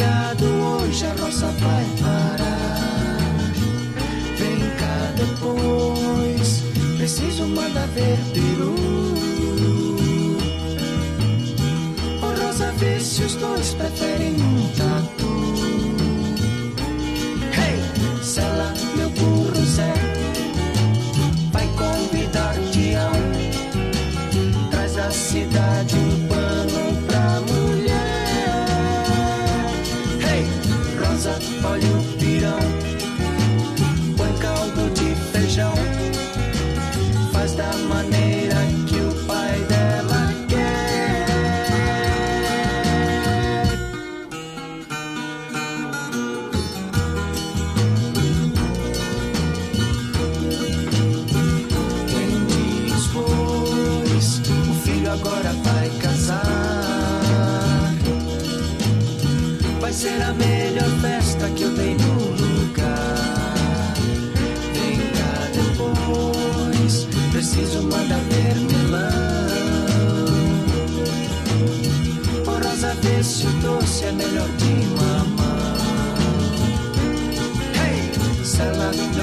cuidado, hoje a roça vai parar. Vem cá depois, preciso mandar ver peru. Ô Rosa, vê se os dois preferem um tatu. Hey, Sela, meu burro Zé, vai convidar Tião. Traz da cidade um pano pra mulher. Hey, Rosa, olha o pirão, põe caldo de feijão, faz da maneira que o pai dela quer. Quem diz, pois, o filho agora vai casar. Vai ser a melhor festa que eu dei no lugar. Vem cá depois, preciso mandar ver melão. Ô Rosa, vê se o doce é melhor de mamão. Hey, Sela,